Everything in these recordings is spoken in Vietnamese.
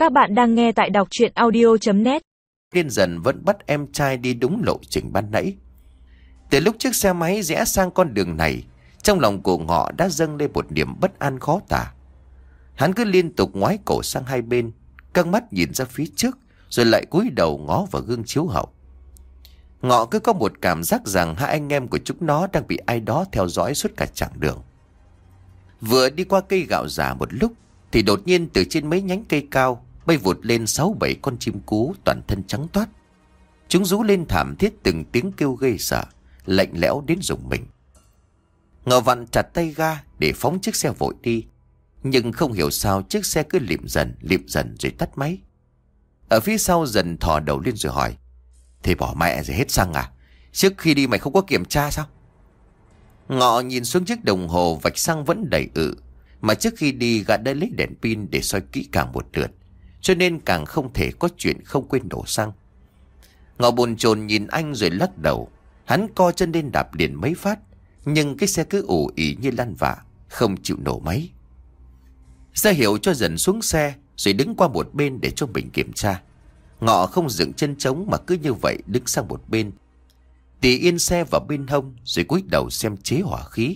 Các bạn đang nghe tại đọc truyện audio.net. Điên dần vẫn bắt em trai đi đúng lộ trình ban nãy. Từ lúc chiếc xe máy rẽ sang con đường này, trong lòng của Ngọ đã dâng lên một niềm bất an khó tả. Hắn cứ liên tục ngoái cổ sang hai bên, căng mắt nhìn ra phía trước, rồi lại cúi đầu ngó vào gương chiếu hậu. Ngọ cứ có một cảm giác rằng hai anh em của chúng nó đang bị ai đó theo dõi suốt cả chặng đường. Vừa đi qua cây gạo già một lúc, thì đột nhiên từ trên mấy nhánh cây cao bay vụt lên 6-7 con chim cú toàn thân trắng toát. Chúng rú lên thảm thiết từng tiếng kêu ghê sợ, lạnh lẽo đến rùng mình. Ngọ vặn chặt tay ga để phóng chiếc xe vội đi, nhưng không hiểu sao chiếc xe cứ lịm dần rồi tắt máy. Ở phía sau Dần thò đầu lên rồi hỏi: "Thế bỏ mẹ rồi hết xăng à? Trước khi đi mày không có kiểm tra sao?" Ngọ nhìn xuống chiếc đồng hồ vạch xăng vẫn đầy mà trước khi đi gã đã lấy đèn pin để soi kỹ càng một lượt, cho nên càng không thể có chuyện không quên đổ xăng. Ngọ bồn chồn nhìn anh rồi lắc đầu. Hắn co chân lên đạp liền mấy phát, nhưng cái xe cứ ù ỉ như lăn vả, không chịu nổ máy. Ra hiệu cho Dần xuống xe rồi đứng qua một bên để cho mình kiểm tra. Ngọ không dựng chân trống mà cứ như vậy đứng sang một bên, tì yên xe vào bên hông rồi cúi đầu xem chế hỏa khí.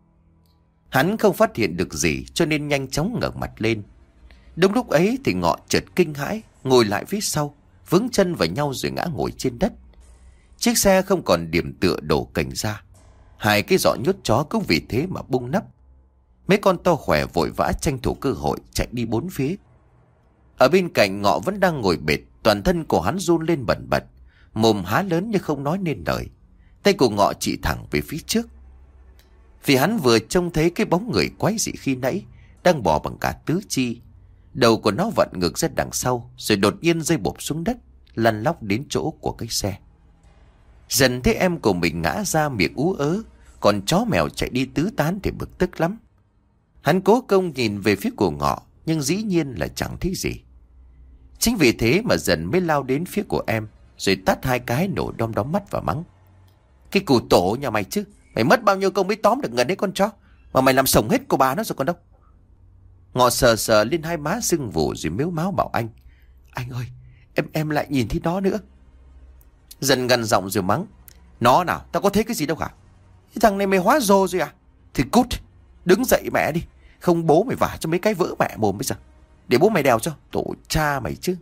Hắn không phát hiện được gì cho nên nhanh chóng ngẩng mặt lên. Đúng lúc ấy thì Ngọ chợt kinh hãi, ngồi lại phía sau, vướng chân vào nhau rồi ngã ngồi trên đất. Chiếc xe không còn điểm tựa đổ cành ra, hai cái giỏ nhốt chó cũng vì thế mà bung nắp. Mấy con to khỏe vội vã tranh thủ cơ hội chạy đi bốn phía. Ở bên cạnh Ngọ vẫn đang ngồi bệt, toàn thân của hắn run lên bần bật, mồm há lớn nhưng không nói nên lời. Tay của Ngọ chỉ thẳng về phía trước, vì hắn vừa trông thấy cái bóng người quái dị khi nãy đang bò bằng cả tứ chi. Đầu của nó vặn ngược ra đằng sau rồi đột nhiên rơi bộp xuống đất, lăn lóc đến chỗ của cái xe. Dần thấy em của mình ngã ra miệng ú ớ, còn chó mèo chạy đi tứ tán thì bực tức lắm. Hắn cố công nhìn về phía của Ngọ, nhưng dĩ nhiên là chẳng thấy gì. Chính vì thế mà Dần mới lao đến phía của em, rồi tát hai cái nổ đom đóm mắt và mắng: "Cái củ tổ nhà mày chứ, mày mất bao nhiêu công mới tóm được gần đấy con chó, mà mày làm sống hết cô bà nó rồi còn đâu." Ngọ sờ sờ lên hai má sưng vù rồi mếu máo bảo anh: "Anh ơi, em lại nhìn thấy nó nữa." Dần gằn giọng rồi mắng: "Nó nào, tao có thấy cái gì đâu cả. Cái thằng này mày hóa rồ rồi à? Thì cút, đứng dậy mẹ đi, không bố mày vả cho mấy cái vỡ mẹ mồm bây giờ. Để bố mày đèo cho, tổ cha mày chứ."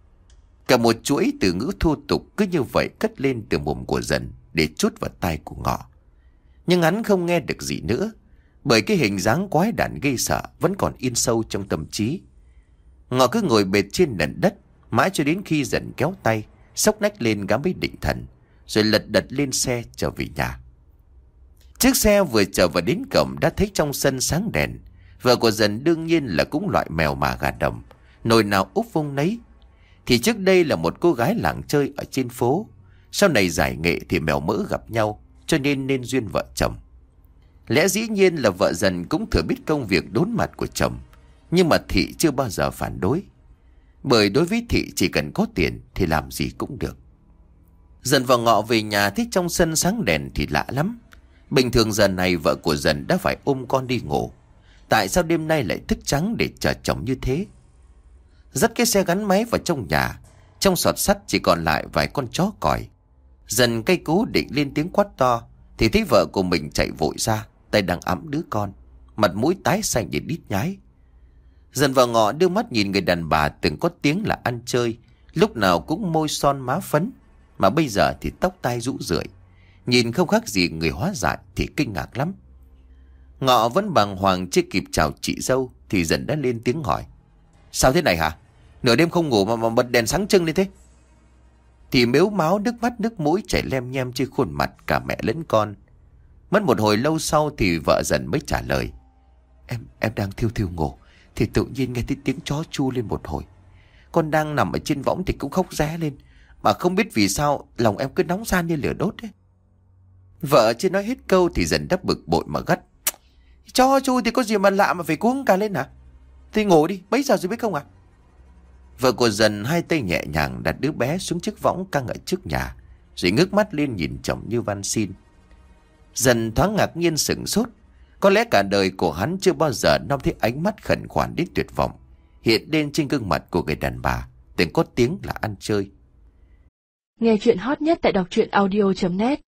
Cả một chuỗi từ ngữ thô tục cứ như vậy cất lên từ mồm của Dần để trút vào tai của Ngọ. Nhưng hắn không nghe được gì nữa, bởi cái hình dáng quái đản ghê sợ vẫn còn in sâu trong tâm trí. Ngọ cứ ngồi bệt trên nền đất mãi cho đến khi Dần kéo tay xốc nách lên gã mới định thần, rồi lật đật lên xe trở về nhà. Chiếc xe vừa trở vào đến cổng đã thấy trong sân sáng đèn. Vợ của Dần đương nhiên là cũng loại mèo mà gà đồng, nồi nào úp vung nấy. Thì trước đây là một cô gái làng chơi ở trên phố, sau này giải nghệ thì mèo mỡ gặp nhau, cho nên duyên vợ chồng. Lẽ dĩ nhiên là vợ Dần cũng thừa biết công việc đốn mặt của chồng, nhưng mà Thị chưa bao giờ phản đối, bởi đối với Thị chỉ cần có tiền thì làm gì cũng được. Dần và Ngọ về nhà thấy trong sân sáng đèn thì lạ lắm. Bình thường giờ này vợ của Dần đã phải ôm con đi ngủ, tại sao đêm nay lại thức trắng để chờ chồng như thế? Dắt cái xe gắn máy vào trong nhà, trong sọt sắt chỉ còn lại vài con chó còi. Dần cay cú định lên tiếng quát to thì thấy vợ của mình chạy vội ra, tay đang ẵm đứa con, mặt mũi tái xanh để đít nhái. Dần và Ngọ đưa mắt nhìn người đàn bà từng có tiếng là ăn chơi, lúc nào cũng môi son má phấn, mà bây giờ thì tóc tai rũ rượi, nhìn không khác gì người hóa dại thì kinh ngạc lắm. Ngọ vẫn bàng hoàng chưa kịp chào chị dâu thì Dần đã lên tiếng hỏi: "Sao thế này hả? Nửa đêm không ngủ mà bật đèn sáng trưng lên thế?" Thì mếu máo nước mắt nước mũi chảy lem nhem trên khuôn mặt cả mẹ lẫn con. Mất một hồi lâu sau thì vợ Dần mới trả lời: Em đang thiêu thiêu ngủ thì tự nhiên nghe thấy tiếng chó chu lên một hồi. Con đang nằm ở trên võng thì cũng khóc ré lên, mà không biết vì sao lòng em cứ nóng ran như lửa đốt ấy." Vợ chưa nói hết câu thì Dần đắp bực bội mà gắt: "Chó chu thì có gì mà lạ mà phải cuống cả lên hả? Thì ngủ đi, mấy giờ rồi biết không à?" Vợ của Dần hai tay nhẹ nhàng đặt đứa bé xuống chiếc võng căng ở trước nhà, rồi ngước mắt lên nhìn chồng như van xin. Dần thoáng ngạc nhiên sửng sốt. Có lẽ cả đời của hắn chưa bao giờ Nom thấy ánh mắt khẩn khoản đến tuyệt vọng hiện lên trên gương mặt của người đàn bà từng có tiếng là ăn chơi. Nghe chuyện hot nhất tại đọc truyện audio.net